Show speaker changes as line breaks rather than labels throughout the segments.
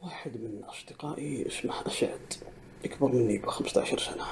واحد من أصدقائي اسمه أسعد، يكبر مني ب15 سنة.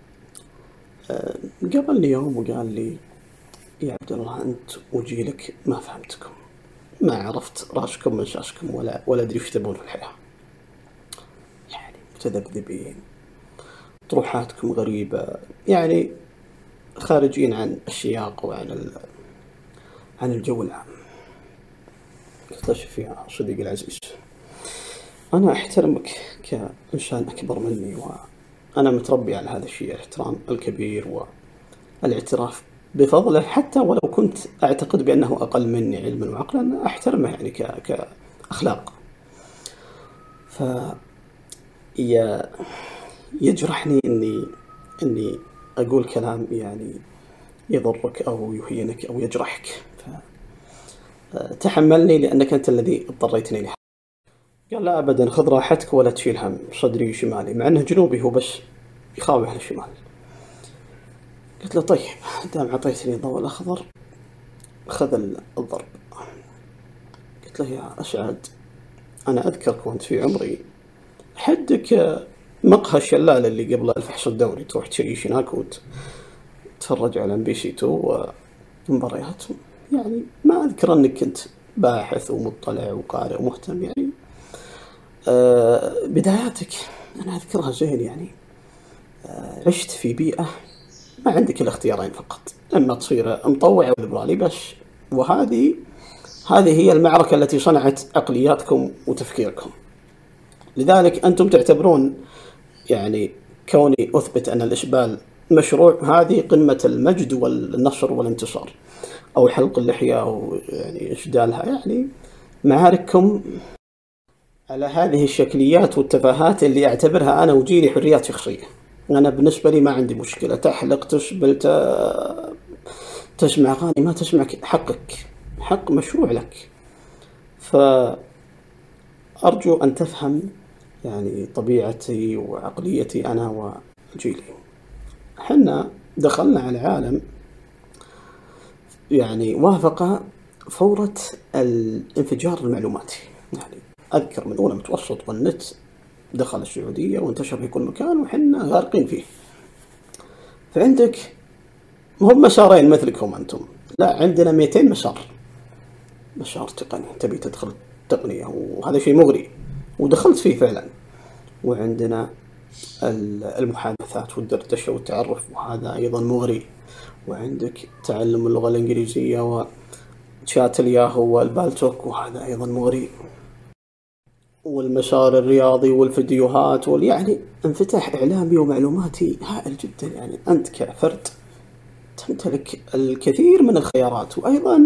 قابلني يوم وقال لي: يا عبد الله، أنت وجيلك ما فهمتكم، ما عرفت راسكم من شاسكم، ولا أدري وش تبون في الحياة. يعني متذبذبين، طروحاتكم غريبة، يعني خارجين عن السياق عن الجو العام. قلت له: شوف يا صديقي العزيز، أنا أحترمك كإنسان أكبر مني، وأنا متربي على هذا الشيء، الاحترام الكبير والاعتراف بفضله، حتى ولو كنت أعتقد بأنه أقل مني علما وعقلا، أحترمه يعني كأخلاق. يجرحني إني أقول كلام يعني يضرك أو يهينك أو يجرحك، فتحملني لأنك أنت الذي اضطريتني له. قال: لا أبدا، خذ راحتك ولا تشيل هم، صدري شمالي، مع أنه جنوبي هو، بس يخاوي على الشمال. قلت له: طيب، دام عطيتني الضوء الأخضر خذ الضرب. قلت له: يا أسعد، أنا أذكرك وأنت في عمري حدك مقهى الشلال اللي قبل الفحص الدوري، تروح تشيش هناك وتتفرج على MBC2 ومباريات. يعني ما أذكر أنك كنت باحث ومطلع وقارئ ومهتم. يعني بداياتك أنا أذكرها زين. يعني عشت في بيئة ما عندك الاختيارين فقط، إما تصير مطوع أو ليبرالي بس، وهذه هي المعركة التي صنعت عقلياتكم وتفكيركم. لذلك أنتم تعتبرون يعني كوني أثبت أن الإسبال مشروع هذه قمة المجد والنصر والانتصار، أو حلق اللحية أو يعني إسدالها. يعني معارككم على هذه الشكليات والتفاهات اللي أعتبرها أنا وجيلي حريات شخصية. أنا بالنسبة لي ما عندي مشكلة، تحلق، تسبل، تسمع أغاني، ما تسمع حقك، حق مشروع لك. فأرجو أن تفهم يعني طبيعتي وعقليتي أنا وجيلي. حنا دخلنا على عالم يعني وافق فورة الانفجار المعلوماتي. يعني أذكر من أولى متوسط والنت دخل السعودية وانتشر في كل مكان وحنا غارقين فيه. فعندك هم مسارين مثلكم أنتم، لا، عندنا 200 مسار تقني تبي تدخل تقنية، وهذا شيء مغري ودخلت فيه فعلا. وعندنا المحادثات والدردشة والتعرف، وهذا أيضا مغري. وعندك تعلم اللغة الإنجليزية وشات الياهو والبالتوك، وهذا أيضا مغري. والمسار الرياضي والفيديوهات يعني انفتاح إعلامي ومعلوماتي هائل جدا. يعني أنت كفرد تمتلك الكثير من الخيارات، وأيضا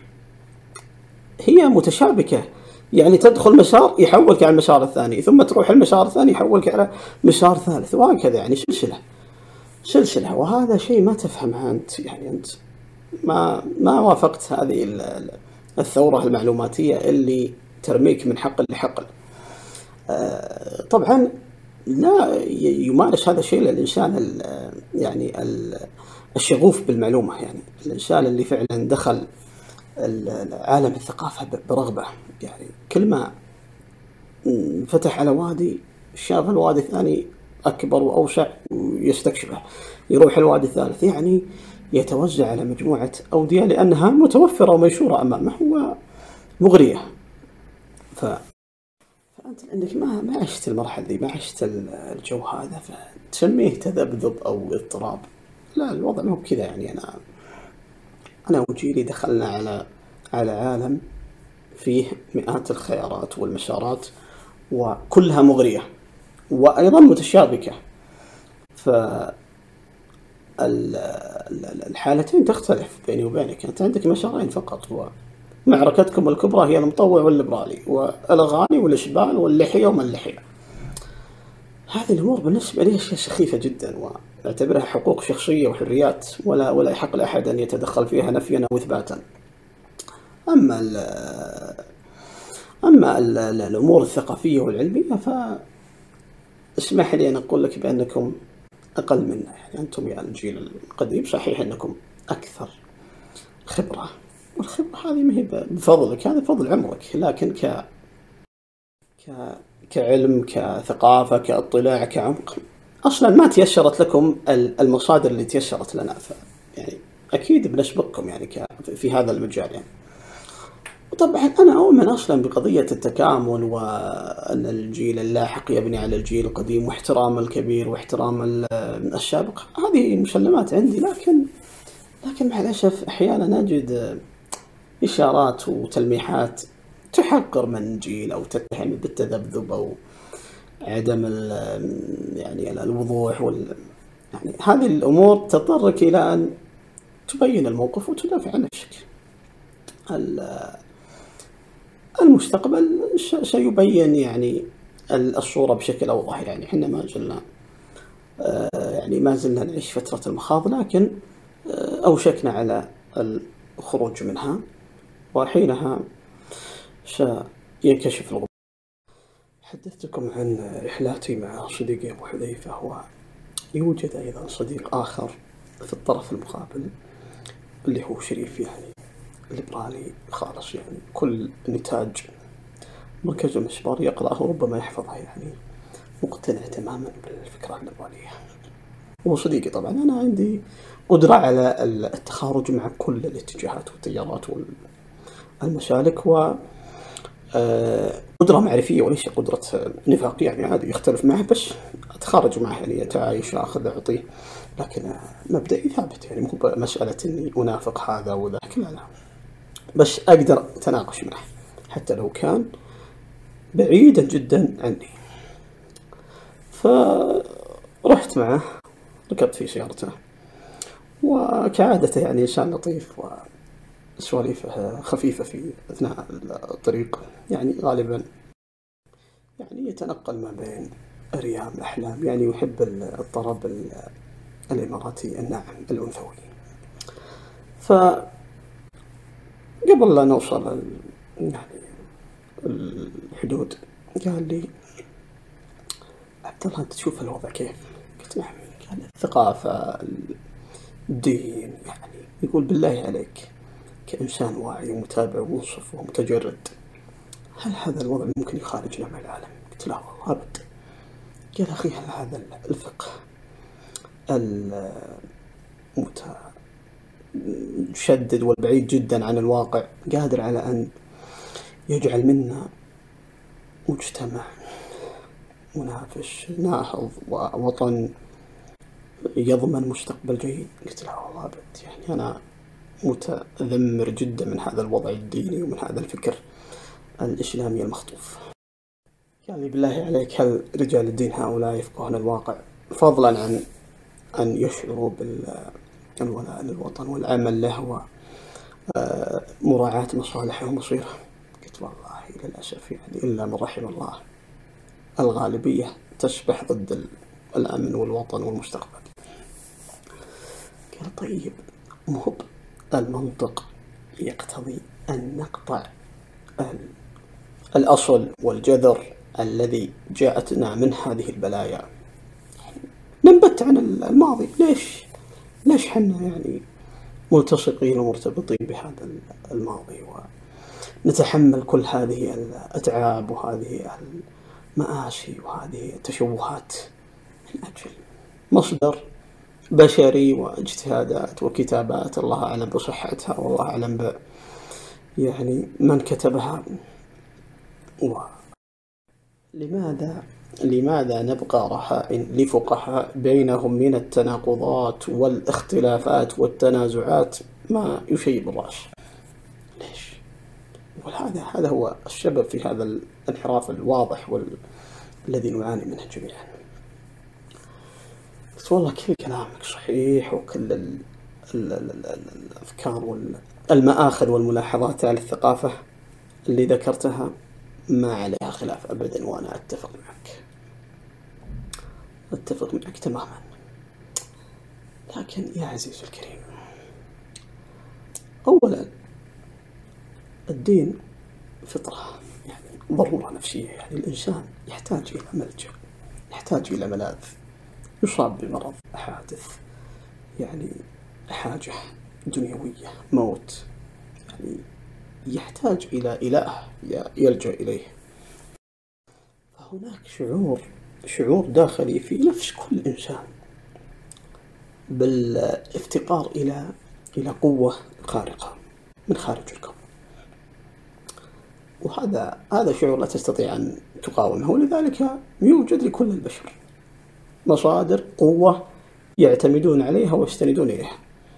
هي متشابكة. يعني تدخل مسار يحولك على المسار الثاني، ثم تروح المسار الثاني يحولك على مسار ثالث، وهكذا. يعني سلسلة، وهذا شيء ما تفهمها أنت. يعني أنت ما وافقت هذه الثورة المعلوماتية اللي ترميك من حقل لحقل. طبعا لا يمارس هذا الشيء للإنسان يعني الشغوف بالمعلومة، يعني الإنسان اللي فعلا دخل عالم الثقافة برغبة. يعني كل ما فتح على وادي شاف الوادي الثاني أكبر وأوسع ويستكشفه، يروح الوادي الثالث، يعني يتوزع على مجموعة أودية لأنها متوفرة ومنشورة أمامه ومغرية. فأنت لأنك ما عشت المرحلة دي، ما عشت الجو هذا، فتسميه تذبذب أو اضطراب. لا، الوضع مو بكذا. يعني أنا وجيلي دخلنا على عالم فيه مئات الخيارات والمسارات، وكلها مغرية وأيضا متشابكة. فالحالتين تختلف بيني وبينك. أنت عندك مسارين فقط، ومعركتكم الكبرى هي المطوع والليبرالي والأغاني والإسبال واللحية وما اللحية. هذه الأمور بالنسبة لي أشياء سخيفة جدا، وأعتبرها حقوق شخصية وحريات، ولا يحق لأحد أن يتدخل فيها نفيا أو إثباتا. أما الأمور الثقافية والعلمية، فاسمح لي أن أقول لك بأنكم أقل منا. يعني أنتم يا الجيل القديم صحيح أنكم أكثر خبرة، والخبرة هذه ما هي بفضلك، هذا فضل عمرك، لكن كعلم، كثقافة، كاطلاع، كعمق، أصلا ما تيسرت لكم المصادر اللي تيسرت لنا. يعني أكيد بنسبقكم يعني في هذا المجال يعني. وطبعا أنا أؤمن أصلا بقضية التكامل، وأن الجيل اللاحق يبني على الجيل القديم، واحترام الكبير واحترام السابق. هذه مسلمات عندي، لكن مع الأسف أحيانا نجد إشارات وتلميحات تحقر من جيل، أو تتهم بالتذبذب، أو عدم يعني الوضوح يعني هذه الأمور تضطرك إلى أن تبين الموقف وتدافع عن نفسك. المستقبل سيبين يعني الصورة بشكل أوضح. يعني إحنا ما زلنا يعني ما زلنا نعيش فترة المخاض، لكن أوشكنا على الخروج منها، وحينها سينكشف الغموض. حدثتكم عن رحلاتي مع صديقي أبو حذيفة، ويوجد أيضا صديق آخر في الطرف المقابل اللي هو شريف، يعني ليبرالي خالص، يعني كل نتاج مركز مسبار يقرأه ربما يحفظه، يعني مقتنع تماما بالفكرة الليبرالية. هو صديقي طبعا. أنا عندي قدرة على التخارج مع كل الاتجاهات والتيارات والمسالك، و قدرة معرفية وليس قدرة نفاق، يعني عادي يختلف معه بس أتخارج معه، يعني أتعايش، أخذ أعطيه، لكن مبدئي ثابت. يعني مو مسألة إني أنافق هذا وذاك، لا، بس أقدر أتناقش معه حتى لو كان بعيدا جدا عني. فرحت معه، ركبت في سيارته، وكعادته يعني إنسان لطيف، وسواليفه خفيفة في أثناء الطريق. يعني غالبا يعني يتنقل ما بين أريام الأحلام، يعني يحب الطرب الإماراتي الناعم الأنثوي. فقبل لا نوصل يعني الحدود قال لي: عبد الله، أنت تشوف الوضع كيف؟ قلت: نعم. قال: الثقافة، الدين، يعني يقول بالله عليك كإنسان واعي ومتابع ومنصف ومتجرد، هل هذا الوضع ممكن يخارجنا مع العالم؟ قلت: لا والله أبد. قال: أخي، هل هذا الفقه المتشدد والبعيد جدا عن الواقع قادر على أن يجعل منا مجتمع منافس ناهض ووطن يضمن مستقبل جيد؟ قلت: لا والله أبد. يعني أنا متذمر جدا من هذا الوضع الديني ومن هذا الفكر الإسلامي المخطوف. قال لي: بالله عليك، هل رجال الدين هؤلاء يفقهون الواقع، فضلا عن أن يشعروا بالولاء للوطن والعمل له ومراعاة مصالحه ومصيره؟ قلت: والله للأسف، يعني إلا من رحم الله، الغالبية تسبح ضد الأمن والوطن والمستقبل. قال: طيب، مهب المنطق يقتضي أن نقطع الأصل والجذر الذي جاءتنا من هذه البلايا، ننبت عن الماضي؟ ليش حنا يعني ملتصقين ومرتبطين بهذا الماضي، ونتحمل كل هذه الأتعاب وهذه المآسي وهذه التشوهات من أجل مصدر بشري واجتهادات وكتابات الله أعلم بصحتها، والله أعلم يعني من كتبها. لماذا نبقى رهائن لفقهاء بينهم من التناقضات والاختلافات والتنازعات ما يشيب الرأس؟ ليش؟ هذا هو السبب في هذا الانحراف الواضح الذي نعاني منه جميعا. بس والله كل كلامك صحيح، وكل الأفكار والمآخذ والملاحظات على الثقافة اللي ذكرتها ما عليها خلاف أبدا، وأنا أتفق معك تماما. لكن يا عزيز الكريم، أولا الدين فطرة، يعني ضرورة نفسية. يعني الإنسان يحتاج إلى ملجأ، يحتاج إلى ملاذ. يصاب بمرض، حادث، يعني حاجة دنيوية، موت، يعني يحتاج إلى إله يلجأ إليه. هناك شعور داخلي في نفس كل إنسان بالافتقار إلى قوة خارقة من خارج الكون، وهذا شعور لا تستطيع أن تقاومه، ولذلك يوجد لكل البشر مصادر قوة يعتمدون عليها ويستندون إليها.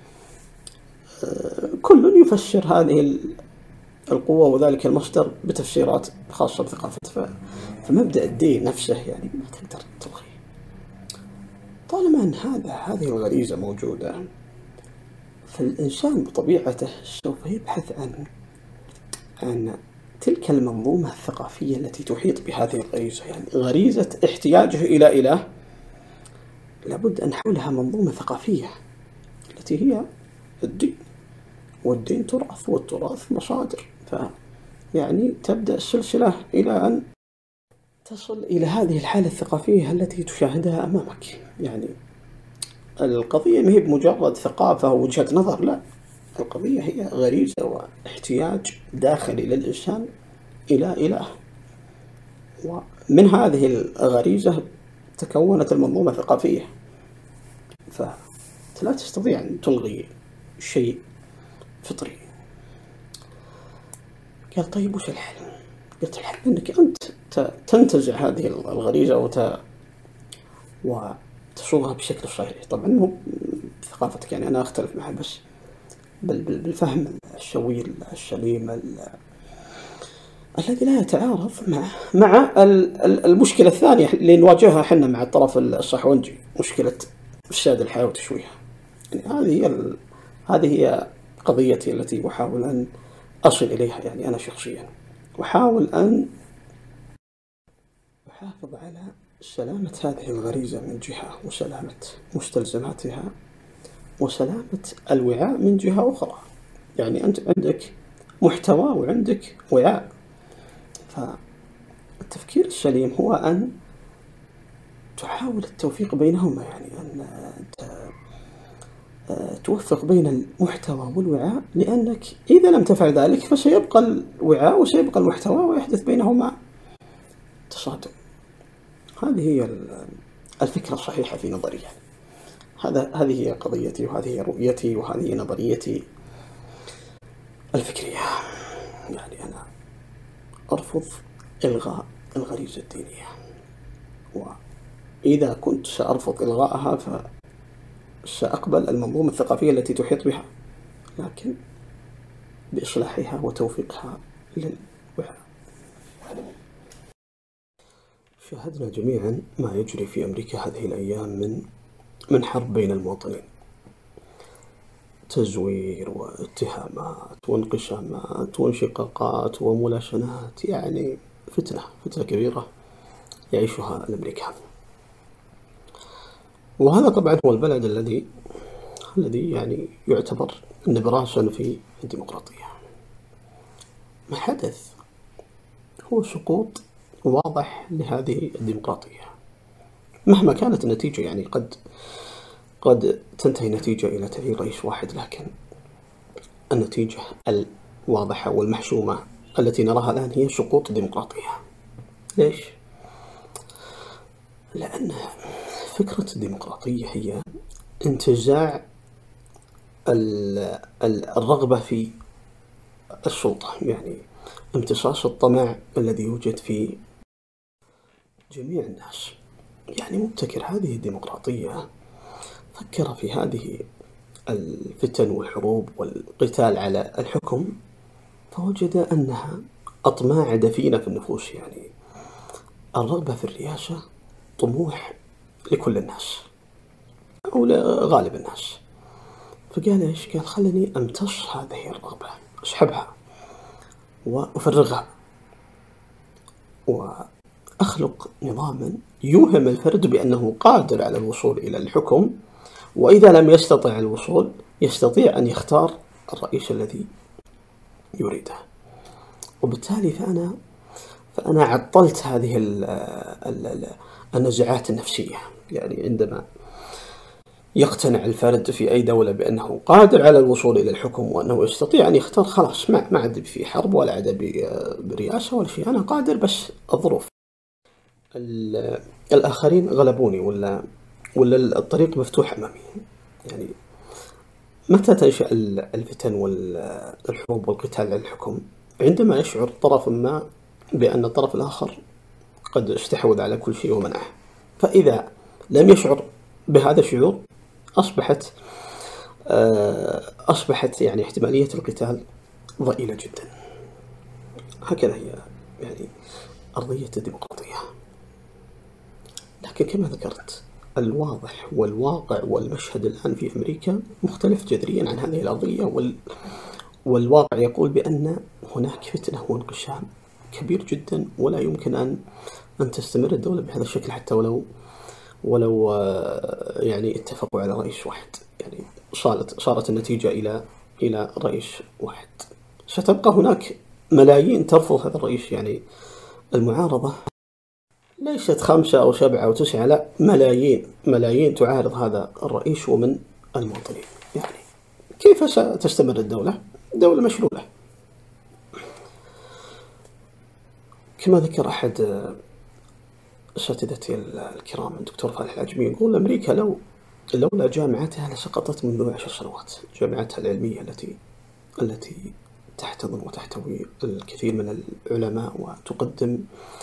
كل يفسر هذه القوة وذلك المصدر بتفسيرات خاصة بثقافته. فمبدأ الدين نفسه يعني ما تقدر تلغيه طالما أن هذه الغريزة موجودة. فالإنسان بطبيعته سوف يبحث عن تلك المنظومة الثقافية التي تحيط بهذه الغريزة، يعني غريزة احتياجه إلى إله لابد أن حولها منظومة ثقافية التي هي الدين، والدين تراث والتراث مصادر. يعني تبدأ السلسلة إلى أن تصل إلى هذه الحالة الثقافية التي تشاهدها أمامك. يعني القضية ما هي بمجرد ثقافة أو وجهة نظر، لا، القضية هي غريزة واحتياج داخلي للإنسان إلى إله، ومن هذه الغريزة تكونت المنظومة الثقافية. فلا تستطيع أن تلغي شيء فطري. قال طيب وش الحل؟ قلت الحل أنك أنت تنتزع هذه الغريزة وتصوغها بشكل صحيح. طبعا مو بثقافتك، يعني أنا أختلف معها، بس بالفهم الشوي السليم الذي لا يتعارض مع المشكلة الثانية اللي نواجهها حنا مع الطرف الصحوندي، مشكلة إفساد الحياة وتشويهها. يعني هذه هي قضيتي التي أحاول أن أصل إليها، يعني أنا شخصيا أحاول أن أحافظ على سلامة هذه الغريزة من جهة، وسلامة مستلزماتها، وسلامة الوعاء من جهة أخرى. يعني أنت عندك محتوى وعندك وعاء، فالتفكير السليم هو أن تحاول التوفيق بينهما، يعني أن توفق بين المحتوى والوعاء، لأنك إذا لم تفعل ذلك فسيبقى الوعاء وسيبقى المحتوى ويحدث بينهما تصادم. هذه هي الفكرة الصحيحة في نظري. هذه هي قضيتي، وهذه هي رؤيتي، وهذه نظريتي الفكرية. يعني أنا أرفض إلغاء الغريزة الدينية، وإذا كنت سأرفض إلغائها فسأقبل المنظومة الثقافية التي تحيط بها، لكن بإصلاحها وتوفيقها للوعاء. شاهدنا جميعا ما يجري في أمريكا هذه الأيام من حرب بين المواطنين، تزوير واتهامات وانقسامات وانشقاقات وملاشنات، يعني فتنة كبيرة يعيشها الأمريكان. وهذا طبعا هو البلد الذي يعني يعتبر نبراسا في الديمقراطية. ما حدث هو سقوط واضح لهذه الديمقراطية مهما كانت النتيجة. يعني قد تنتهي النتيجة إلى تغيير رئيس واحد، لكن النتيجة الواضحة والمحسومة التي نراها الآن هي سقوط الديمقراطية. ليش؟ لأن فكرة الديمقراطية هي انتزاع الرغبة في السلطة، يعني امتصاص الطمع الذي يوجد في جميع الناس. يعني مبتكر هذه الديمقراطية فكر في هذه الفتن والحروب والقتال على الحكم، فوجد أنها أطماع دفينة في النفوس. يعني الرغبة في الرئاسة طموح لكل الناس أو لغالب الناس، فقال إيش؟ قال خلني أمتص هذه الرغبة، أسحبها وأفرغها، وأخلق نظاما يوهم الفرد بأنه قادر على الوصول إلى الحكم، وإذا لم يستطع الوصول يستطيع أن يختار الرئيس الذي يريده. وبالتالي فأنا عطلت هذه النزعات النفسية. يعني عندما يقتنع الفرد في أي دولة بأنه قادر على الوصول إلى الحكم وأنه يستطيع أن يختار، خلاص ما عاد في حرب ولا عاد برئاسة ولا شيء، أنا قادر، بس الظروف الآخرين غلبوني، ولا الطريق مفتوح أمامي. يعني متى تنشأ الفتن والحروب والقتال على الحكم؟ عندما يشعر طرف ما بأن الطرف الآخر قد استحوذ على كل شيء ومنعه. فإذا لم يشعر بهذا الشعور أصبحت يعني احتمالية القتال ضئيلة جدا. هكذا هي يعني أرضية الديمقراطية. لكن كما ذكرت، الواضح والواقع والمشهد الآن في أمريكا مختلف جذريا عن هذه الأرضية، والواقع يقول بأن هناك فتنة وانقسام كبير جدا، ولا يمكن أن تستمر الدولة بهذا الشكل، حتى ولو يعني اتفقوا على رئيس واحد. يعني صارت النتيجة إلى رئيس واحد. ستبقى هناك ملايين ترفض هذا الرئيس. يعني المعارضة ليست 5 أو 7 أو 9، لا، ملايين تعارض هذا الرئيس ومن المواطنين. يعني كيف ستستمر الدولة؟ دولة مشلولة. كما ذكر أحد أساتذتي الكرام الدكتور فالح العجمي، يقول أمريكا لولا جامعتها لسقطت منذ 10 سنوات. جامعتها العلمية التي تحتضن وتحتوي الكثير من العلماء وتقدم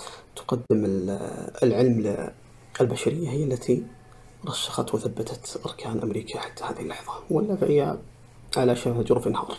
العلم للبشرية، هي التي رسخت وثبتت أركان أمريكا حتى هذه اللحظة، ولا فهي على شفا جرف انهار.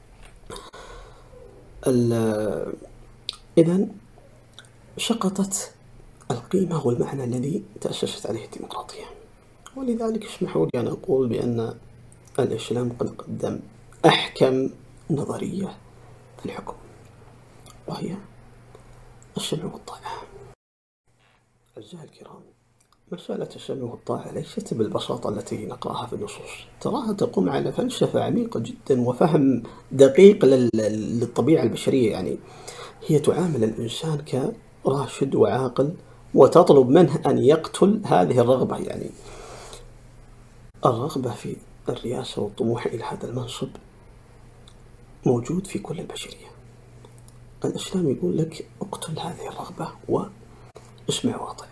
إذن سقطت القيمة والمعنى الذي تأسست عليه الديمقراطية. ولذلك اسمحوا لي أن أقول بأن الإسلام قد قدم أحكم نظرية في الحكم، وهي السمع والطاعة. أعزائي الكرام، مسألة السمع والطاعة ليست بالبساطة التي نقرأها في النصوص. تراها تقوم على فلسفة عميقة جدا وفهم دقيق للطبيعة البشرية. يعني هي تعامل الإنسان كراشد وعاقل، وتطلب منه أن يقتل هذه الرغبة. يعني الرغبة في الرئاسة والطموح إلى هذا المنصب موجود في كل البشرية. الإسلام يقول لك اقتل هذه الرغبة واسمع واطع.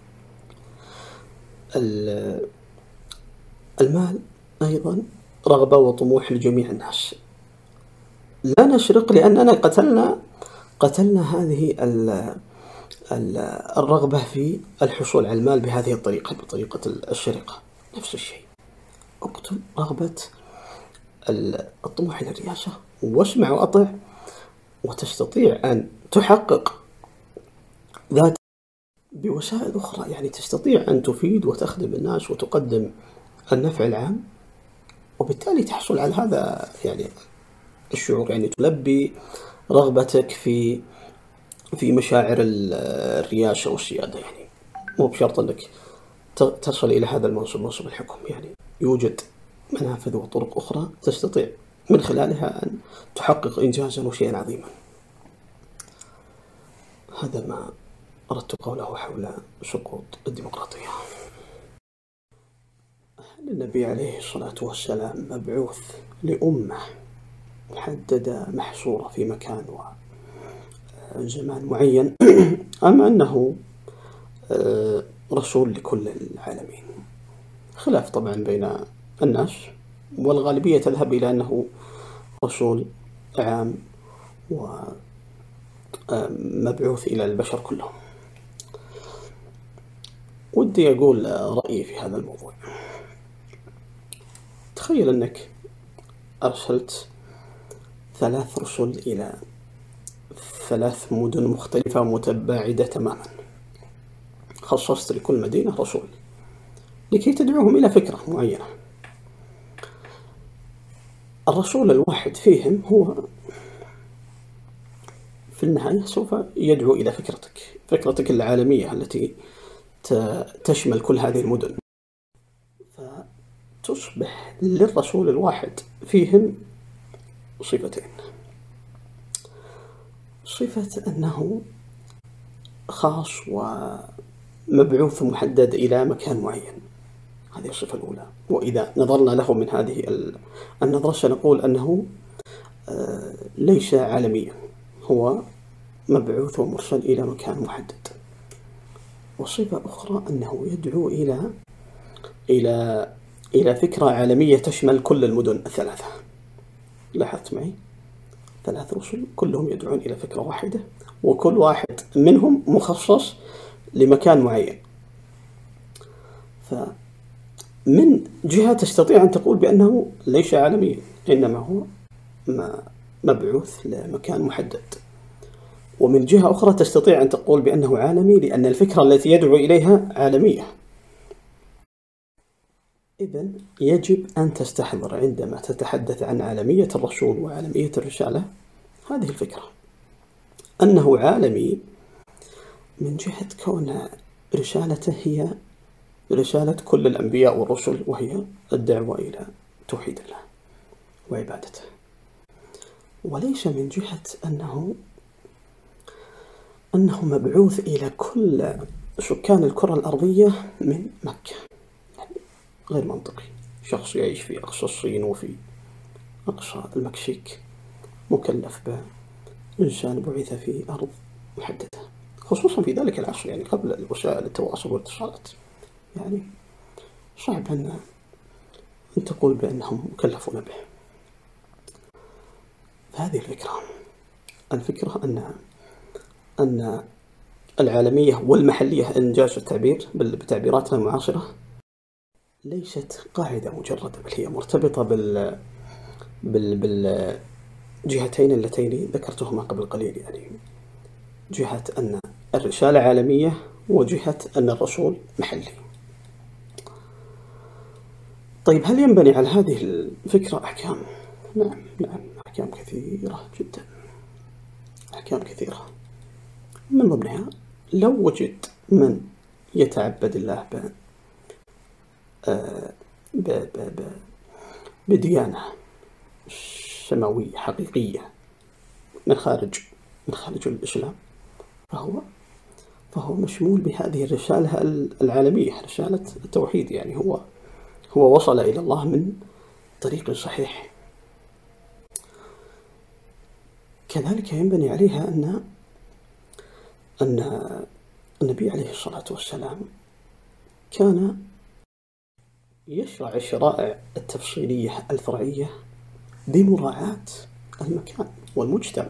المال أيضا رغبة وطموح لجميع الناس. لا نسرق لأننا قتلنا هذه الرغبة في الحصول على المال بهذه الطريقة، بطريقة السرقة. نفس الشيء، اقتل رغبة الطموح إلى الرئاسة واسمع وأطع، وتستطيع أن تحقق ذات بوسائل أخرى. يعني تستطيع أن تفيد وتخدم الناس وتقدم النفع العام، وبالتالي تحصل على هذا يعني الشعور. يعني تلبي رغبتك في مشاعر الرياسة والسيادة. يعني مو بشرط أنك تصل إلى هذا المنصب، منصب الحكم. يعني يوجد منافذ وطرق أخرى تستطيع من خلالها أن تحقق إنجازا وشيئا عظيما. هذا ما أردت قوله حول سقوط الديمقراطية. النبي عليه الصلاة والسلام مبعوث لأمة محددة محصورة في مكان وزمان معين، أم أنه رسول لكل العالمين؟ خلاف طبعا بين الناس، والغالبية تذهب إلى أنه رسول عام ومبعوث إلى البشر كلهم. ودي أقول رأيي في هذا الموضوع. تخيل أنك أرسلت 3 رسل إلى 3 مدن مختلفة متباعدة تماما. خصصت لكل مدينة رسول لكي تدعوهم إلى فكرة معينة. الرسول الواحد فيهم هو في النهاية سوف يدعو إلى فكرتك العالمية التي تشمل كل هذه المدن. فتصبح للرسول الواحد فيهم صفتين: صفة أنه خاص ومبعوث محدد إلى مكان معين، هذه الصفة الأولى. وإذا نظرنا له من هذه النظرة سنقول أنه ليس عالميا، هو مبعوث ومرسل إلى مكان محدد. وصفة أخرى أنه يدعو إلى إلى فكرة عالمية تشمل كل المدن الثلاثة. لاحظت معي؟ 3 رسل كلهم يدعون إلى فكرة واحدة، وكل واحد منهم مخصص لمكان معين. فمن جهة تستطيع أن تقول بأنه ليس عالميا، إنما هو مبعوث لمكان محدد. ومن جهة أخرى تستطيع أن تقول بأنه عالمي لأن الفكرة التي يدعو إليها عالمية. إذن يجب أن تستحضر عندما تتحدث عن عالمية الرسول وعالمية الرسالة هذه الفكرة، أنه عالمي من جهة كون رسالته هي رسالة كل الأنبياء والرسل، وهي الدعوة إلى توحيد الله وعبادته، وليس من جهة أنه مبعوث إلى كل سكان الكرة الأرضية من مكة. يعني غير منطقي، شخص يعيش في أقصى الصين وفي أقصى المكسيك مكلف بإنسان بعث في أرض محددة، خصوصا في ذلك العصر، يعني قبل وسائل التواصل والاتصالات. يعني صعب أن تقول بأنهم مكلفون به. فهذه الفكرة أن العالمية والمحلية، إن جاز التعبير بتعبيراتنا المعاصرة، ليست قاعدة مجردة، بل هي مرتبطة بالجهتين اللتين ذكرتهما قبل قليل. يعني جهة أن الرسالة عالمية، وجهة أن الرسول محلي. طيب، هل ينبني على هذه الفكرة أحكام؟ نعم، أحكام كثيرة جدا، أحكام كثيرة. من ضمنها لو وجد من يتعبد الله بديانة سماوية حقيقية من خارج الإسلام، فهو مشمول بهذه الرسالة العالمية، رسالة التوحيد. يعني هو وصل إلى الله من طريق صحيح. كذلك ينبني عليها أن النبي عليه الصلاة والسلام كان يشرع الشرائع التفصيلية الفرعية بمراعاة المكان والمجتمع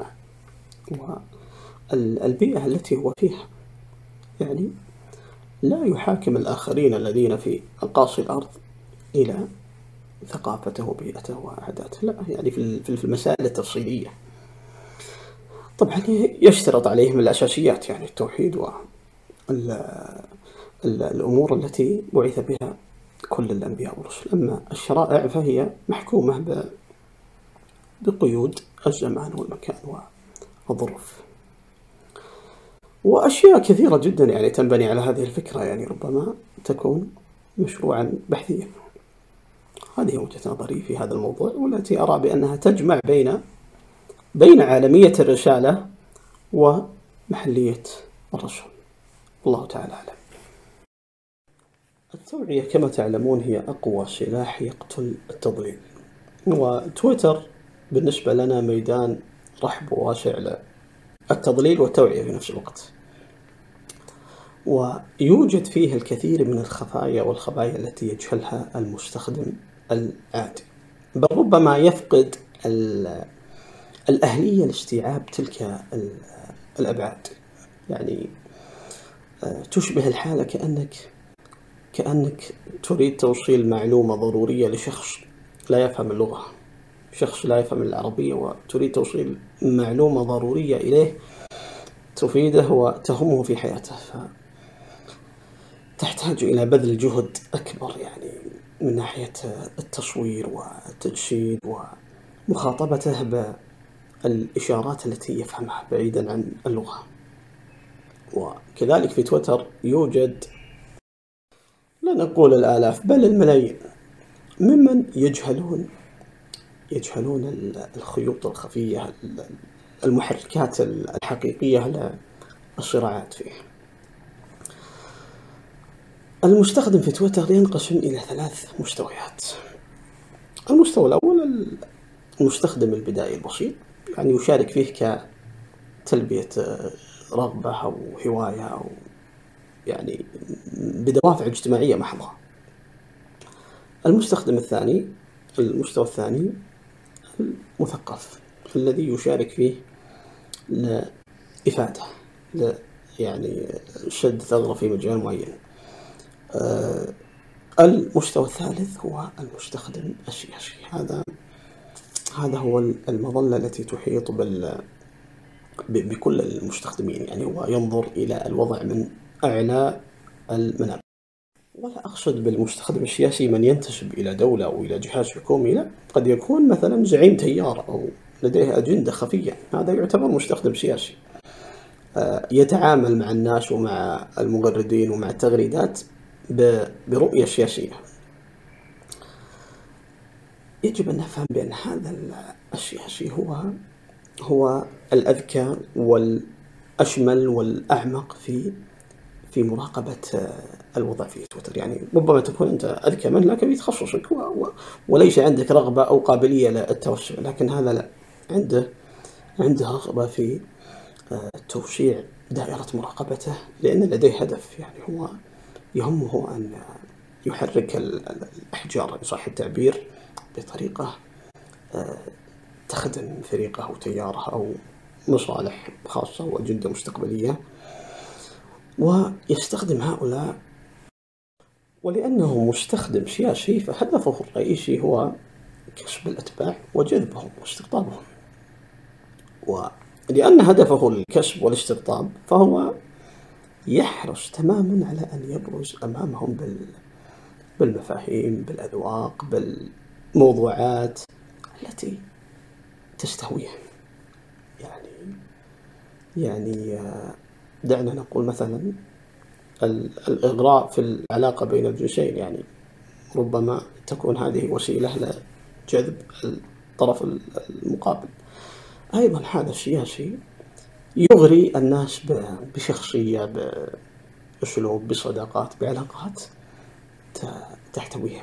والبيئة التي هو فيها. يعني لا يحاكم الآخرين الذين في أقاصي الأرض إلى ثقافته وبيئته وعاداته، لا، يعني في المسائل التفصيلية. طبعا يشترط عليهم الأساسيات، يعني التوحيد والأمور التي بعث بها كل الأنبياء والرسل. أما الشرائع فهي محكومة بقيود الزمان والمكان والظروف، وأشياء كثيرة جدا يعني تنبني على هذه الفكرة، يعني ربما تكون مشروعا بحثيا. هذه وجهة نظري في هذا الموضوع، والتي أرى بأنها تجمع بين عالمية الرسالة ومحلية الرسول. الله تعالى أعلم. التوعية كما تعلمون هي أقوى سلاح يقتل التضليل، وتويتر بالنسبة لنا ميدان رحب واسع للتضليل والتوعية في نفس الوقت، ويوجد فيه الكثير من الخفايا والخبايا التي يجهلها المستخدم العادي، بل ربما يفقد الأهلية لاستيعاب تلك الأبعاد. يعني تشبه الحالة كأنك تريد توصيل معلومة ضرورية لشخص لا يفهم اللغة، شخص لا يفهم العربية، وتريد توصيل معلومة ضرورية إليه تفيده وتهمه في حياته، فتحتاج إلى بذل جهد أكبر، يعني من ناحية التصوير والتجسيد ومخاطبته بالإشارات التي يفهمها بعيدا عن اللغة. وكذلك في تويتر يوجد، لا نقول الآلاف بل الملايين، ممن يجهلون الخيوط الخفية، المحركات الحقيقية للصراعات فيه. المستخدم في تويتر ينقسم إلى 3 مستويات. المستوى الأول المستخدم البدائي البسيط، يعني يشارك فيه كتلبية رغبة أو هواية أو يعني بدوافع اجتماعية محضة. المستخدم الثاني، المستوى الثاني، المثقف الذي يشارك فيه لإفادة، يعني شد ثغرة في مجال معين. المستوى الثالث هو المستخدم السياسي. هذا هو المظلة التي تحيط بكل المستخدمين، يعني هو ينظر إلى الوضع من أعلى المنابر. ولا أقصد بالمستخدم السياسي من ينتسب إلى دولة أو إلى جهاز حكومي، لا، قد يكون مثلا زعيم تيار أو لديه أجندة خفية، هذا يعتبر مستخدم سياسي. يتعامل مع الناس ومع المغردين ومع التغريدات برؤية سياسية. يجب أن نفهم بأن هذا السياسي هو الأذكى والأشمل والأعمق في مراقبة الوضع في تويتر. يعني ربما تكون أنت أذكى منه لكن في تخصصك وليس عندك رغبة أو قابلية للتوسع، لكن هذا لا، عنده رغبة في توسيع دائرة مراقبته، لأن لديه هدف. يعني هو يهمه أن يحرك الأحجار إن صح التعبير بطريقة تخدم فريقه أو تياره أو مصالح خاصة وأجندة مستقبلية، ويستخدم هؤلاء. ولأنه مستخدم سياسي فهدفه الرئيسي هو كسب الأتباع وجذبهم واستقطابهم. ولأن هدفه الكسب والاستقطاب فهو يحرص تماما على أن يبرز أمامهم بالمفاهيم، بالأذواق، بالموضوعات التي تستهويهم. يعني دعنا نقول مثلا الإغراء في العلاقة بين الجنسين، يعني ربما تكون هذه وسيلة لجذب الطرف المقابل. أيضا هذا السياسي يغري الناس بشخصية، بأسلوب، بصداقات، بعلاقات تحتويهم.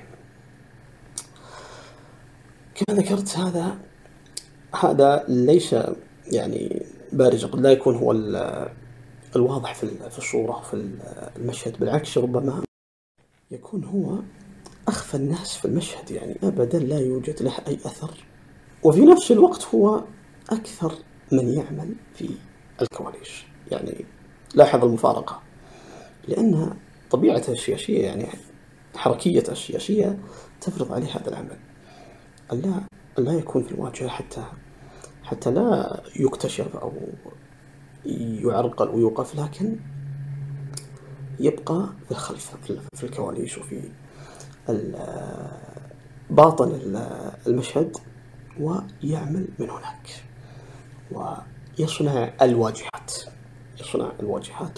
كما ذكرت هذا ليس يعني بارز، قد لا يكون هو الواضح في الصورة في المشهد، بالعكس ربما يكون هو أخفى الناس في المشهد، يعني أبدا لا يوجد له أي أثر، وفي نفس الوقت هو أكثر من يعمل في الكواليس. يعني لاحظ المفارقة، لأن طبيعته السياسية، يعني حركيته السياسية تفرض عليه هذا العمل، أن لا يكون في الواجهة حتى لا يكتشف أو يعرقل ويوقف، لكن يبقى في الخلف في الكواليس وفي باطن المشهد، ويعمل من هناك ويصنع الواجهات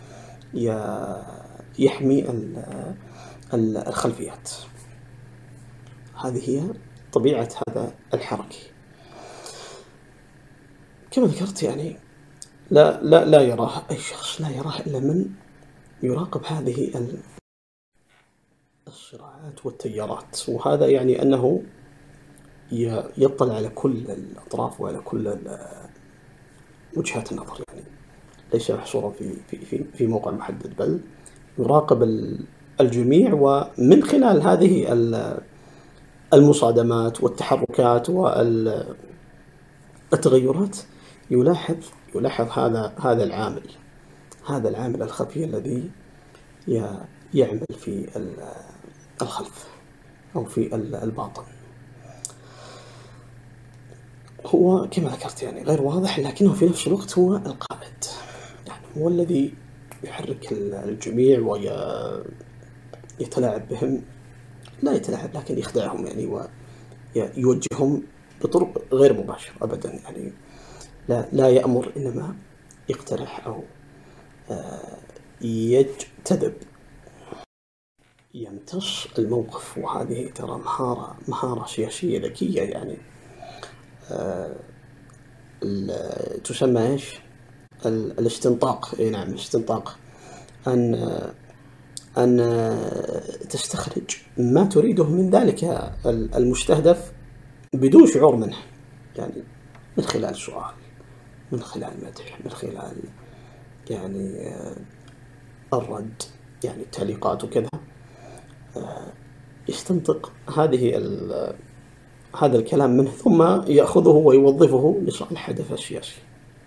ويحمي الخلفيات. هذه هي طبيعة هذا الحركي. كما ذكرت، يعني لا يراه أي شخص، لا يراه إلا من يراقب هذه الصراعات والتيارات، وهذا يعني أنه يطلع على كل الأطراف وعلى كل وجهات النظر، يعني ليس محصورا في موقع محدد، بل يراقب الجميع، ومن خلال هذه المصادمات والتحركات والتغيرات يلاحظ هذا العامل الخفي الذي يعمل في الخلف أو في الباطن. هو كما ذكرت يعني غير واضح، لكنه في نفس الوقت هو القائد، يعني هو الذي يحرك الجميع ويتلاعب بهم، لا يتلاعب لكن يخدعهم، يعني ويوجههم بطرق غير مباشرة أبدا. يعني لا يأمر، إنما يقترح أو يجتذب، يمتص الموقف. وهذه ترى مهارة سياسية ذكية، يعني تسمى إيش؟ الاستنطاق. نعم، الاستنطاق، أن تستخرج ما تريده من ذلك المستهدف بدون شعور منه، يعني من خلال سؤال، من خلال مدح، من خلال يعني الرد، يعني التعليقات وكذا، يستنطق هذا الكلام منه ثم يأخذه ويوظفه لصالح هدفه السياسي.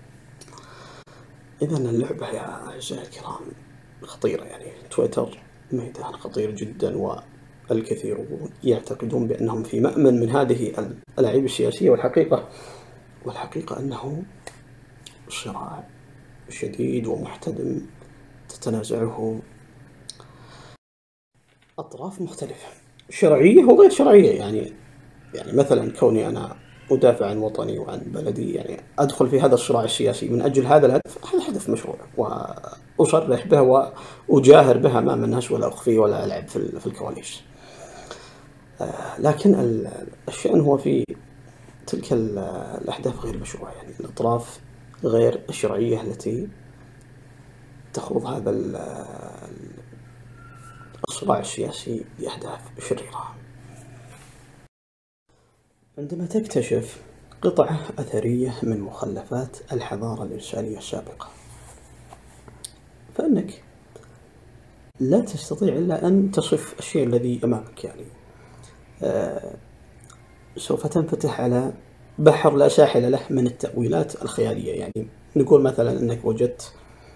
إذا اللعبة يا أعزائي الكرام خطيرة، يعني تويتر ميدان خطير جدا، والكثيرون يعتقدون بأنهم في مأمن من هذه الألاعيب السياسية، والحقيقة أنه صراع شديد ومحتدم تتنازعه أطراف مختلفة شرعية وغير شرعية. يعني مثلا كوني أنا أدافع عن وطني وعن بلدي، يعني أدخل في هذا الصراع السياسي من أجل هذا الهدف، هذا هدف مشروع وأصرح به وأجاهر به أمام الناس، ولا أخفيه ولا ألعب في الكواليس. لكن الشأن هو في تلك الأهداف غير المشروعة، يعني الأطراف غير الشرعية التي تخوض هذا الصراع السياسي بأهداف شريرة. عندما تكتشف قطعة أثرية من مخلفات الحضارة الإنسانية السابقة، فإنك لا تستطيع إلا أن تصف الشيء الذي أمامك. يعني سوف تنفتح على بحر لا ساحل له من التأويلات الخيالية. يعني نقول مثلا أنك وجدت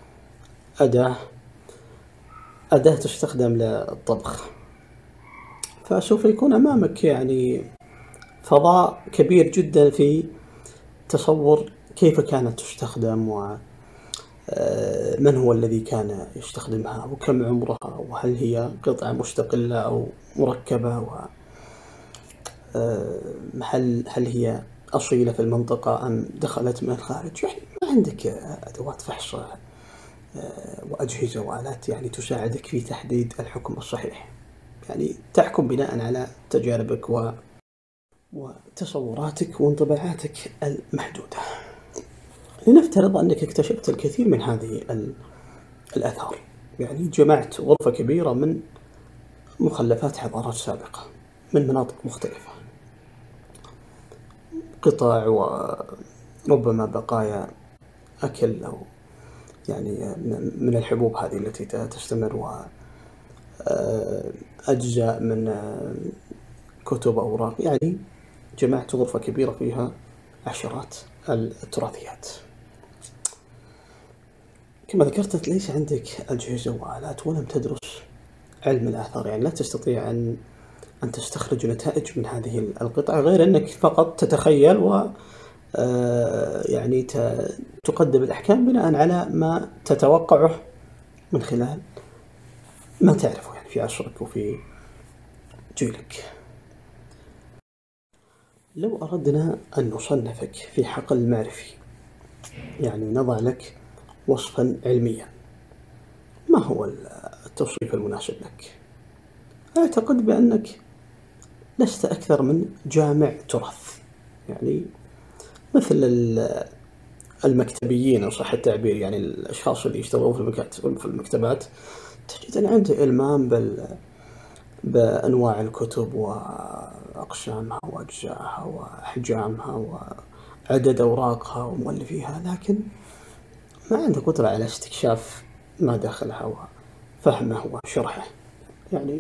أداة تستخدم للطبخ، فسوف يكون أمامك يعني فضاء كبير جدا في تصور كيف كانت تستخدم، ومن هو الذي كان يستخدمها، وكم عمرها، وهل هي قطعة مستقلة أو مركبة، هل هي أصيلة في المنطقة أم دخلت من الخارج. يعني ما عندك أدوات فحص وأجهزة وآلات يعني تساعدك في تحديد الحكم الصحيح، يعني تحكم بناء على تجاربك وتصوراتك وانطباعاتك المحدودة. لنفترض أنك اكتشفت الكثير من هذه الآثار، يعني جمعت غرفة كبيرة من مخلفات حضارات سابقة من مناطق مختلفة، قطع وربما بقايا أكل، أو يعني من الحبوب هذه التي تستمر، وأجزاء من كتب أوراق. يعني جمعت غرفة كبيرة فيها عشرات التراثيات. كما ذكرت ليس عندك أجهزة وآلات ولم تدرس علم الآثار، يعني لا تستطيع أن تستخرج نتائج من هذه القطع، غير أنك فقط تتخيل يعني تقدم الأحكام بناء على ما تتوقعه من خلال ما تعرفه يعني في عصرك وفي جيلك. لو أردنا أن نصنفك في حقل المعرفي، يعني نضع لك وصفا علميا، ما هو التوصيف المناسب لك؟ أعتقد بأنك لست أكثر من جامع تراث، يعني مثل المكتبيين إن صح التعبير، يعني الأشخاص اللي يشتغلون في المكتبات، تجد أن عنده إلمام بأنواع الكتب وأقسامها وأجزائها وأحجامها وعدد أوراقها ومؤلفيها، لكن ما عنده قدرة على استكشاف ما داخلها وفهمه وشرحه. يعني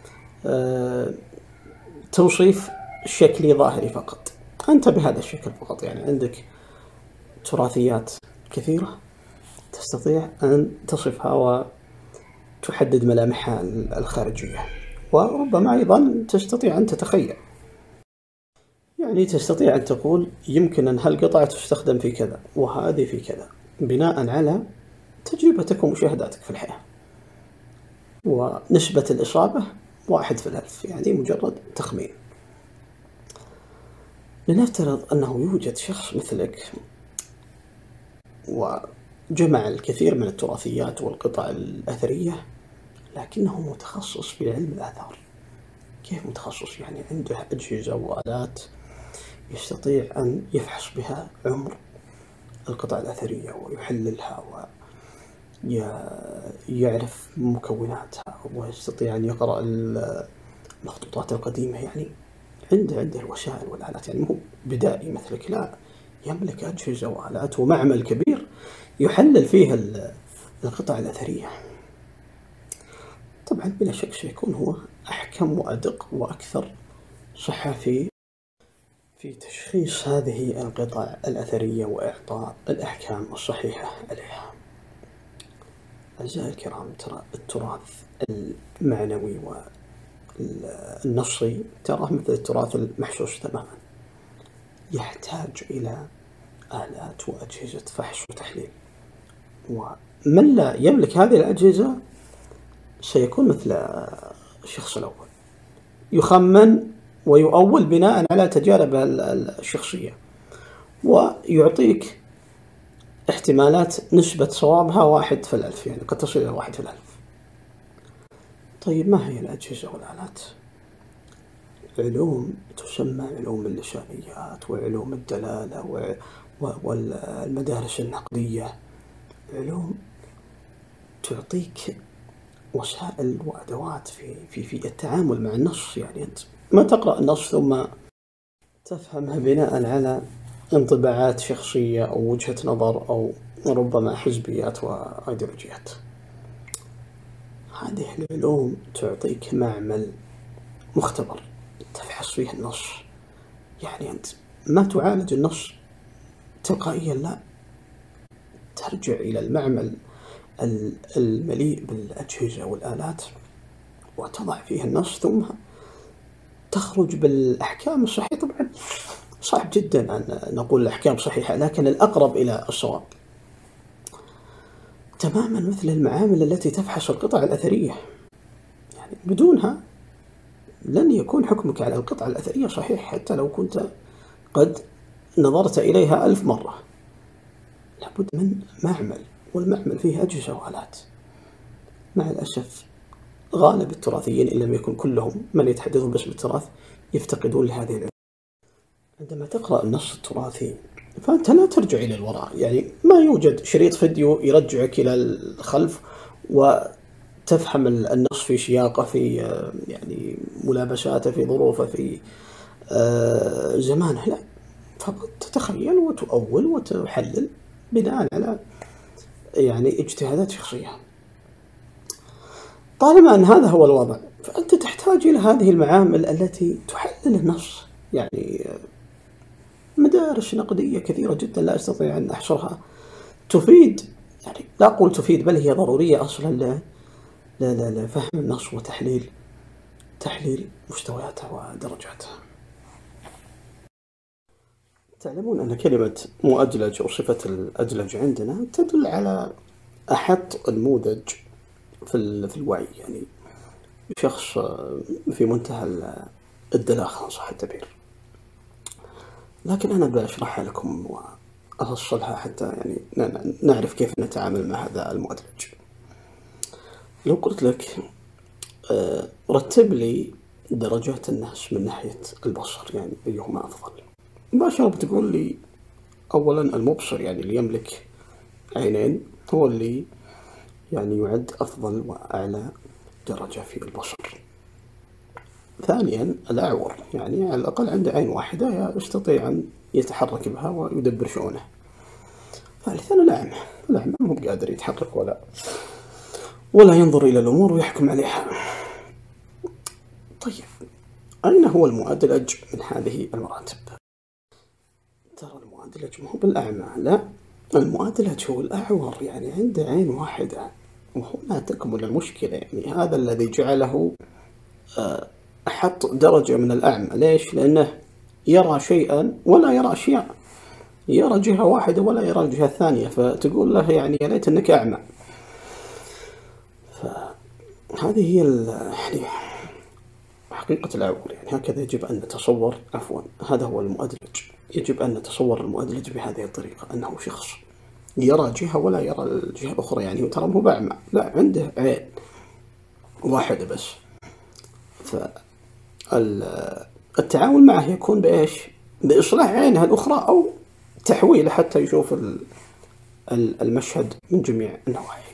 توصيف شكلي ظاهري فقط. أنت بهذا الشكل فقط، يعني عندك تراثيات كثيرة تستطيع أن تصفها وتحدد ملامحها الخارجية، وربما أيضا تستطيع أن تتخيل، يعني تستطيع أن تقول يمكن أن هالقطعة تستخدم في كذا وهذه في كذا، بناء على تجربتك ومشاهداتك في الحياة، ونسبة الإصابة 1 في 1000، يعني مجرد تخمين. لنفترض أنه يوجد شخص مثلك وجمع الكثير من التراثيات والقطع الأثرية، لكنه متخصص في علم الآثار. كيف متخصص؟ يعني عنده أجهزة وآلات يستطيع أن يفحص بها عمر القطع الأثرية ويحللها ويعرف مكوناتها، ويستطيع أن يقرأ المخطوطات القديمة. يعني عنده الوسائل والآلات، يعني مو بدائي مثلك، لا، يملك أجهزة وآلات ومعمل كبير يحلل فيه القطع الأثرية. طبعا بلا شك سيكون هو أحكم وأدق وأكثر صحة في تشخيص هذه القطع الأثرية وإعطاء الأحكام الصحيحة عليها. أعزائي الكرام، ترى التراث المعنوي والنصي تراه مثل التراث المحسوس تماما، يحتاج إلى آلات وأجهزة فحص وتحليل، ومن لا يملك هذه الأجهزة سيكون مثل الشخص الأول، يخمن ويؤول بناء على تجاربه الشخصية، ويعطيك احتمالات نسبة صوابها 1 في 1000، يعني قد تصل إلى 1 في 1000. طيب ما هي الأجهزة والآلات؟ علوم تسمى علوم اللسانيات وعلوم الدلالة والمدارس النقدية، علوم تعطيك وسائل وأدوات في التعامل مع النص. يعني أنت ما تقرأ النص ثم تفهمها بناء على انطباعات شخصية أو وجهة نظر أو ربما حزبيات وأيديولوجيات. هذه العلوم تعطيك معمل مختبر تفحص فيه النص، يعني أنت ما تعالج النص تلقائيا، لا، ترجع إلى المعمل المليء بالأجهزة والآلات وتضع فيه النص ثم تخرج بالأحكام الصحيحة. طبعا صعب جدا أن نقول الأحكام صحيحة، لكن الأقرب إلى الصواب، تماما مثل المعامل التي تفحص القطع الأثرية. يعني بدونها لن يكون حكمك على القطع الأثرية صحيح، حتى لو كنت قد نظرت إليها 1000 مرة. لابد من معمل، والمعمل فيه أجهزة وآلات. مع الأسف غالب التراثيين إن لم يكن كلهم من يتحدثون باسم التراث يفتقدون لهذه العلوم. عندما تقرأ النص التراثي فأنت لا ترجع إلى الوراء، يعني ما يوجد شريط فيديو يرجعك إلى الخلف وتفهم النص في سياقه، في يعني ملابساته، في ظروفه، في زمانه، لا، فقط تتخيل وتؤول وتحلل بناء على يعني اجتهادات شخصية. طالما أن هذا هو الوضع فأنت تحتاج إلى هذه المعامل التي تحلل النص. يعني مدارس نقدية كثيرة جدا لا أستطيع أن أحصرها، تفيد، يعني لا أقول تفيد، بل هي ضرورية أصلا لفهم النص وتحليل مستوياته ودرجاته. تعلمون أن كلمة مؤدلج أو صفة الأدلج عندنا تدل على أحط النموذج في الوعي، يعني شخص في منتهى الدلاخة صح التعبير. لكن أنا بشرحها لكم وأفصلها حتى يعني نعرف كيف نتعامل مع هذا المؤدلج. لو قلت لك رتب لي درجات الناس من ناحية البصر، يعني أيهما أفضل، مباشرة بتقول لي أولا المبصر، يعني اللي يملك عينين هو اللي يعني يعد أفضل وأعلى درجة في البصر. ثانيا الأعور، يعني على الأقل عنده عين واحدة يستطيع أن يتحرك بها ويدبر شؤونه. ثالثا الأعمى ما هو بقادر يتحرك ولا ينظر إلى الأمور ويحكم عليها. طيب أين هو المؤدلج من هذه المراتب؟ ترى المؤدلج ما هو بالأعمى، لا، المؤدلج هو الأعور، يعني عنده عين واحدة، وهنا تكمن المشكلة. يعني هذا الذي جعله أحط درجة من الأعمى. ليش؟ لأنه يرى شيئا ولا يرى أشياء، يرى جهة واحدة ولا يرى الجهة الثانية، فتقول له يعني يا ليت أنك أعمى. فهذه هي يعني حقيقة الأعور، يعني هكذا يجب أن نتصور، عفوا هذا هو المؤدلج، يجب أن نتصور المؤدلج بهذه الطريقة، أنه شخص يرى جهة ولا يرى الجهة الأخرى، يعني ترى مو بأعمى، لا، عنده عين واحدة بس. فالتعامل معه يكون بإيش؟ بإصلاح عينها الأخرى أو تحويله حتى يشوف المشهد من جميع النواحي.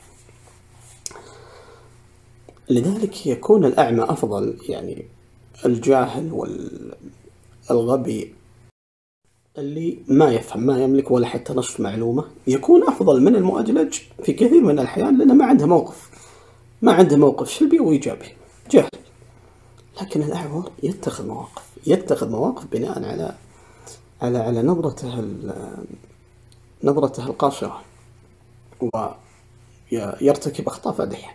لذلك يكون الأعمى أفضل، يعني الجاهل والغبي اللي ما يفهم ما يملك ولا حتى نصف معلومة يكون أفضل من المؤدلج في كثير من الأحيان، لأنه ما عنده موقف، ما عنده موقف سلبي وإيجابي، جاهل. لكن الأعور يتخذ مواقف بناء على نظرته القاصرة، ويرتكب أخطاء فادحة.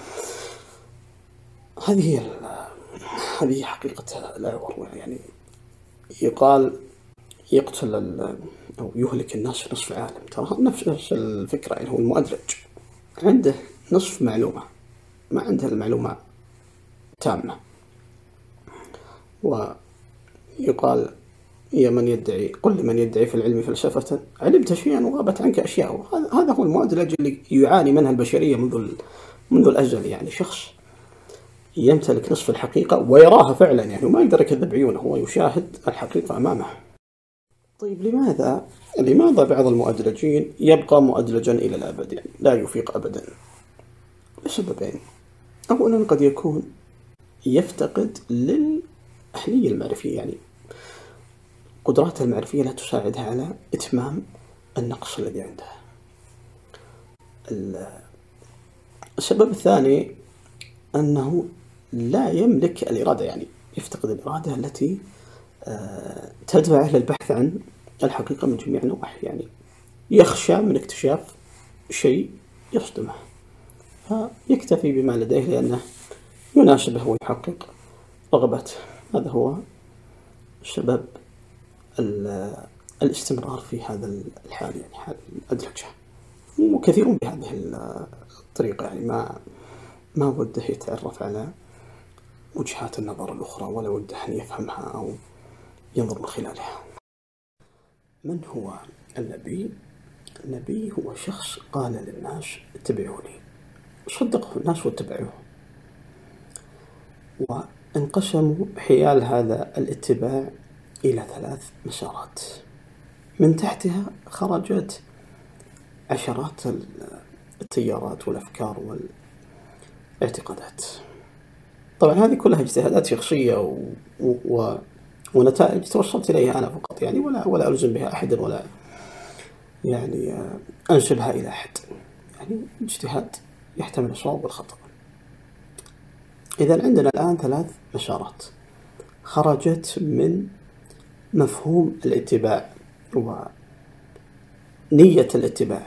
هذه حقيقة الأعور. يعني يقال يقتل أو يهلك الناس في نصف عالم. ترى نفس الفكرة. يعني هو المؤدلج عنده نصف معلومة، ما عنده المعلومة تامة. ويقال يا من يدعي قل لمن يدعي في العلم فلسفة علمت شيئا وغابت عنك أشياء. هذا هو المؤدلج اللي يعاني منها البشرية منذ الأزل. يعني شخص يمتلك نصف الحقيقة ويراها فعلا، يعني وما يقدر يكذب عيونه، هو يشاهد الحقيقة أمامه. طيب لماذا بعض المؤدلجين يبقى مؤدلجا إلى الأبد، يعني لا يفيق أبدا؟ لسببين. أولا قد يكون يفتقد للأهلية المعرفية، يعني قدراته المعرفية لا تساعدها على إتمام النقص الذي عنده. السبب الثاني أنه لا يملك الإرادة، يعني يفتقد الإرادة التي تدفعه للبحث عن الحقيقة من جميع النواحي. يعني يخشى من اكتشاف شيء يصدمه، فيكتفي بما لديه لأنه يناسبه ويحقق رغبته. هذا هو سبب الاستمرار في هذا الحال، يعني حال الأدلجة. وكثيرون بهذه الطريقة، يعني ما وده يتعرف على وجهات النظر الأخرى، ولا وده أن يفهمها أو ينظر من خلالها. من هو النبي؟ النبي هو شخص قال للناس اتبعوني، صدقه الناس واتبعوه، وانقسموا حيال هذا الاتباع إلى 3 مسارات. من تحتها خرجت عشرات التيارات والأفكار والاعتقادات. طبعا هذه كلها اجتهادات شخصية ونتائج توصلت إليها أنا فقط، يعني ولا ألزم بها أحدا، ولا يعني أنسبها إلى أحد. يعني اجتهاد يحتمل الصواب والخطأ. إذا عندنا الآن 3 مسارات خرجت من مفهوم الاتباع ونية الاتباع.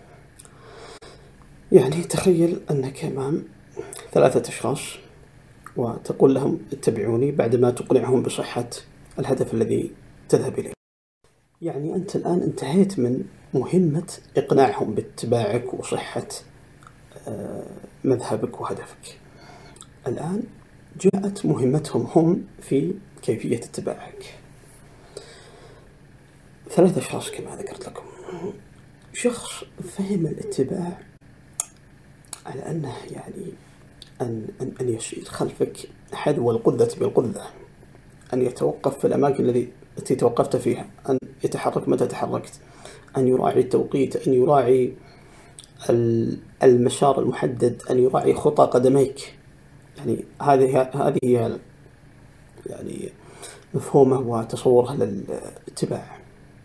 يعني تخيل أنك أمام 3 أشخاص وتقول لهم اتبعوني بعدما تقنعهم بصحة الهدف الذي تذهب إليه. يعني أنت الآن انتهيت من مهمة إقناعهم باتباعك وصحة مذهبك وهدفك. الآن جاءت مهمتهم هم في كيفية اتباعك. 3 أشخاص كما ذكرت لكم. شخص فهم الاتباع على أنه يعني أن يسير خلفك حذو القذة بالقذة، أن يتوقف في الأماكن التي توقفت فيها، أن يتحرك متى تحركت، أن يراعي التوقيت، أن يراعي المسار المحدد، أن يراعي خطى قدميك. يعني هذه هي يعني مفهومه وتصوره للاتباع.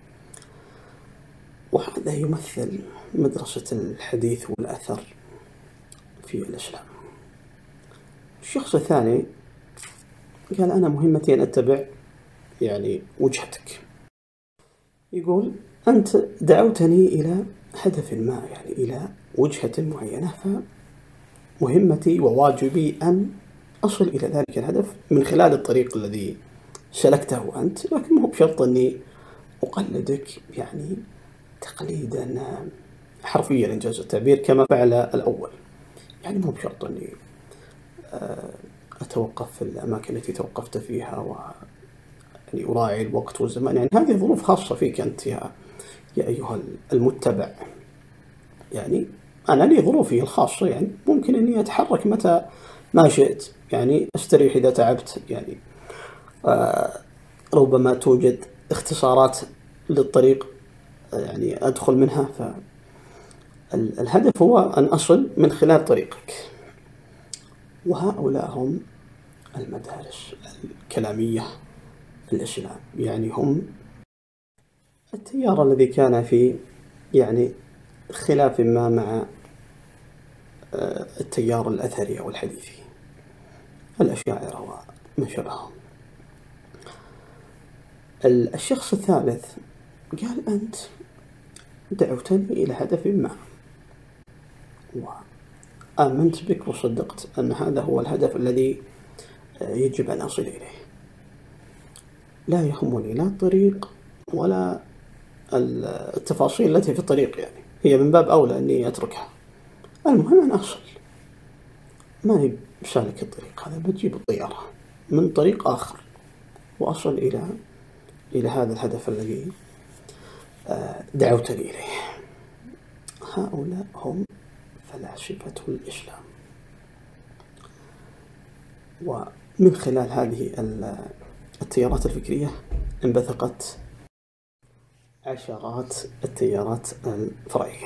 وهذا يمثل مدرسة الحديث والأثر في الإسلام. الشخص الثاني قال أنا مهمتي أن أتبع يعني وجهتك. يقول أنت دعوتني إلى هدف ما، يعني إلى وجهة معينة، فمهمتي وواجبي أن أصل إلى ذلك الهدف من خلال الطريق الذي سلكته أنت، لكن مو بشرط أني أقلدك يعني تقليدا حرفيا إنجاز التعبير كما فعل الأول. يعني مو بشرط أني أتوقف في الأماكن التي توقفت فيها يعني أراعي الوقت والزمان. يعني هذه ظروف خاصة فيك أنت يا أيها المتبع. يعني أنا لي ظروفي الخاصة، يعني ممكن أني أتحرك متى ما شئت، يعني أستريح إذا تعبت. يعني ربما توجد اختصارات للطريق يعني أدخل منها. فالهدف هو أن أصل من خلال طريقك. وهؤلاء هم المدارس الكلامية في الإسلام. يعني هم التيار الذي كان في يعني خلاف ما مع التيار الأثري أو الحديثي، الأشاعرة ومن شبههم. الشخص الثالث قال: أنت دعوتني إلى هدف ما، وآمنت بك وصدقت أن هذا هو الهدف الذي يجب أن أصل إليه. لا يهمني لا الطريق ولا التفاصيل التي في الطريق، يعني هي من باب أولى أني أتركها، المهم أن أصل. ما هي بسالك الطريق هذا، بجيب الطيارة من طريق آخر وأصل إلى هذا الهدف الذي دعوتني إليه. هؤلاء هم فلاسفة الإسلام. ومن خلال هذه التيارات الفكرية انبثقت عشرات التيارات الفرعية.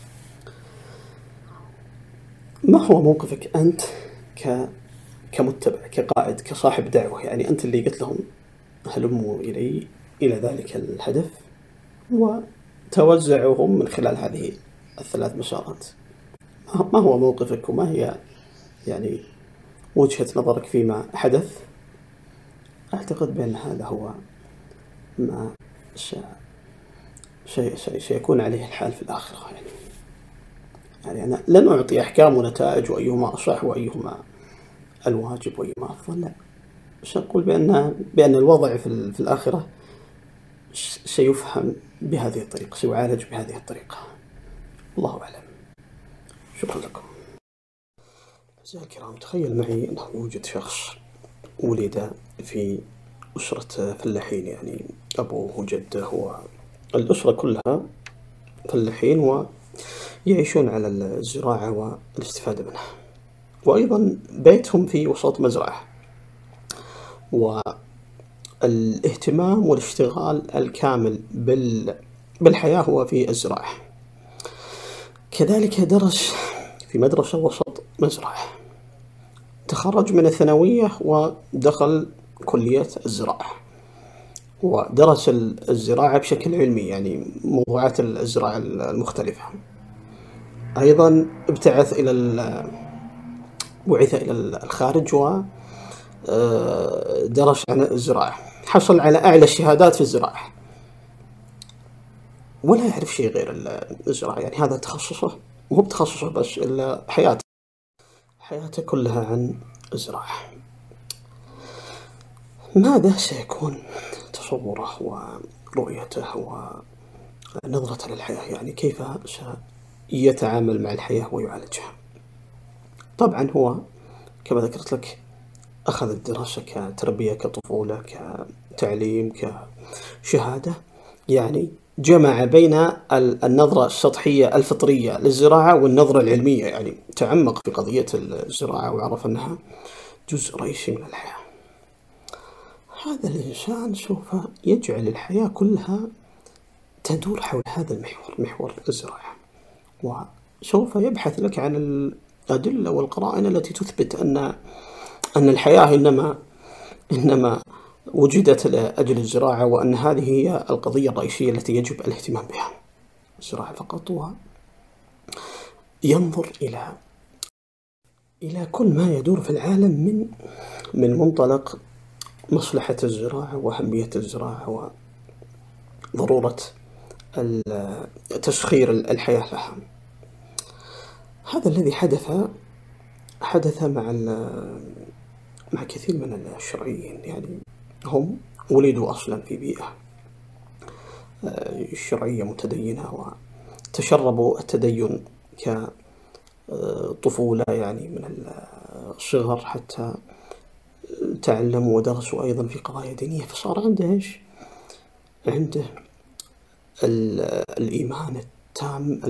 ما هو موقفك أنت كمتبع، كقائد، كصاحب دعوة؟ يعني أنت اللي قلت لهم هلموا إلى ذلك الهدف، وتوزعهم من خلال هذه الثلاث مسارات. ما هو موقفك وما هي يعني وجهة نظرك فيما حدث؟ أعتقد بأن هذا هو ما سيكون عليه الحال في الآخرة. يعني أنا لن أعطي أحكام ونتائج وأيهما أصح وأيهما الواجب وأيهما أفضل، لا، سأقول بأن الوضع في الآخرة سيفهم بهذه الطريقة، سيعالج بهذه الطريقة. الله أعلم. شكرا لكم. أعزائي الكرام، تخيل معي أنه يوجد شخص ولد في أسرة فلاحين، يعني أبوه وجده والأسرة كلها فلاحين ويعيشون على الزراعة والاستفادة منها، وأيضا بيتهم في وسط مزرعة، والاهتمام والاشتغال الكامل بالحياة هو في الزراعة. كذلك درس في مدرسة وسط مزرعة، تخرج من الثانوية ودخل كلية الزراعة، ودرس الزراعة بشكل علمي، يعني موضوعات الزراعة المختلفة. أيضا بعث إلى الخارج ودرس عن الزراعة، حصل على أعلى الشهادات في الزراعة، ولا يعرف شيء غير الزراعة. يعني هذا تخصصه، وهو بتخصصه بس، إلا حياته كلها عن الزراعة. ماذا سيكون تصوره ورؤيته ونظرته للحياة؟ يعني كيف سيتعامل مع الحياة ويعالجها؟ طبعا هو كما ذكرت لك أخذ الدراسة كتربية، كطفولة، كتعليم، كشهادة، يعني جمع بين النظرة السطحية الفطرية للزراعة والنظرة العلمية، يعني تعمق في قضية الزراعة وعرف أنها جزء رئيسي من الحياة. هذا الإنسان سوف يجعل الحياة كلها تدور حول هذا المحور، محور الزراعة، وسوف يبحث لك عن الأدلة والقرائن التي تثبت أن الحياة إنما وجدت لأجل الزراعة، وأن هذه هي القضية الرئيسية التي يجب الاهتمام بها، الزراعة فقط. وينظر إلى كل ما يدور في العالم من منطلق مصلحة الزراعة وأهمية الزراعة وضرورة تسخير الحياة لها. هذا الذي حدث مع كثير من الشرعيين. يعني هم ولدوا أصلا في بيئة شرعية متدينة، وتشربوا التدين كطفولة، يعني من الصغر حتى تعلموا ودرسوا أيضا في قضايا دينية، فصار عنده الإيمان التام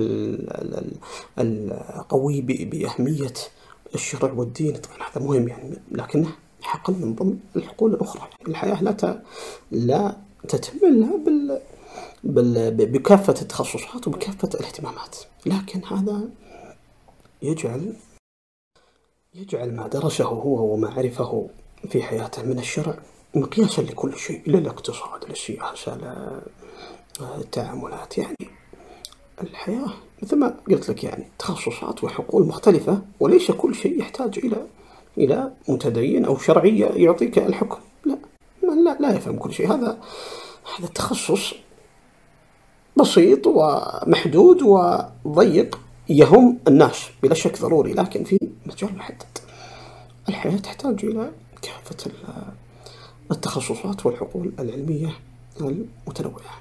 القوي بأهمية الشرع والدين. طبعا هذا مهم، يعني لكنه حقل من ضمن الحقول الأخرى. الحياة لا تتم إلا بكافة التخصصات وبكافة الاهتمامات، لكن هذا يجعل ما درسه هو وما عرفه في حياته من الشرع مقياسا لكل شيء، للاقتصاد، للسياسة، للتعاملات. يعني الحياة مثل ما قلت لك يعني تخصصات وحقول مختلفة، وليس كل شيء يحتاج إلى متدين أو شرعية يعطيك الحكم. لا، لا يفهم كل شيء. هذا تخصص بسيط ومحدود وضيق يهم الناس بلا شك ضروري، لكن في مجال محدد. الحياة تحتاج إلى كافة التخصصات والحقول العلمية المتنوعة.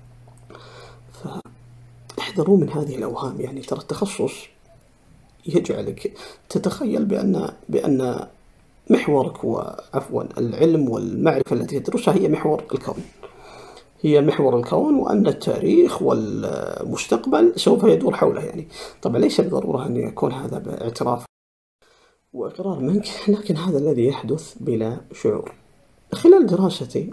فاحذروا من هذه الأوهام. يعني ترى التخصص يجعلك تتخيل بأن محورك العلم والمعرفة التي تدرسها هي محور الكون، هي محور الكون، وأن التاريخ والمستقبل سوف يدور حوله. يعني طبعا ليس بالضرورة أن يكون هذا باعتراف وإقرار منك، لكن هذا الذي يحدث بلا شعور. خلال دراستي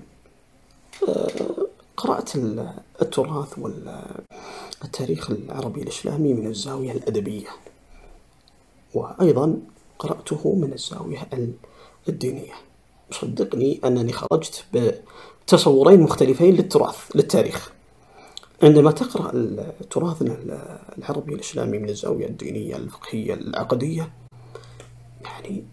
قرأت التراث والتاريخ العربي الإسلامي من الزاوية الأدبية، وأيضا قرأته من الزاوية الدينية. صدقني أنني خرجت بتصورين مختلفين للتاريخ. عندما تقرأ تراثنا العربي الإسلامي من الزاوية الدينية الفقهية العقدية، يعني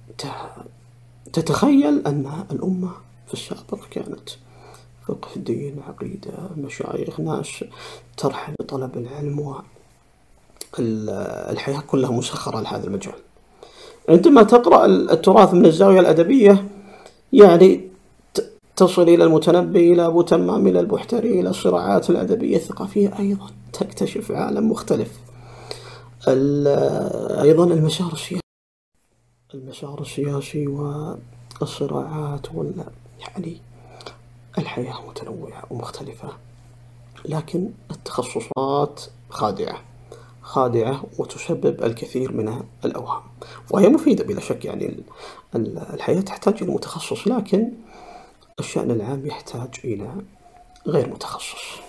تتخيل أن الأمة في السابق كانت فقه، دين، عقيدة، مشايخ، ناس ترحل لطلب العلم، والحياة كلها مسخرة لهذا المجال. عندما تقرأ التراث من الزاوية الأدبية، يعني تصل إلى المتنبي، إلى أبو تمام، إلى البحتري، إلى الصراعات الأدبية الثقافية، أيضا تكتشف عالم مختلف. أيضا المسار السياسي والصراعات يعني الحياة متنوعة ومختلفة، لكن التخصصات خادعة وتسبب الكثير من الأوهام، وهي مفيدة بلا شك. يعني الحياة تحتاج إلى متخصص، لكن الشأن العام يحتاج إلى غير متخصص.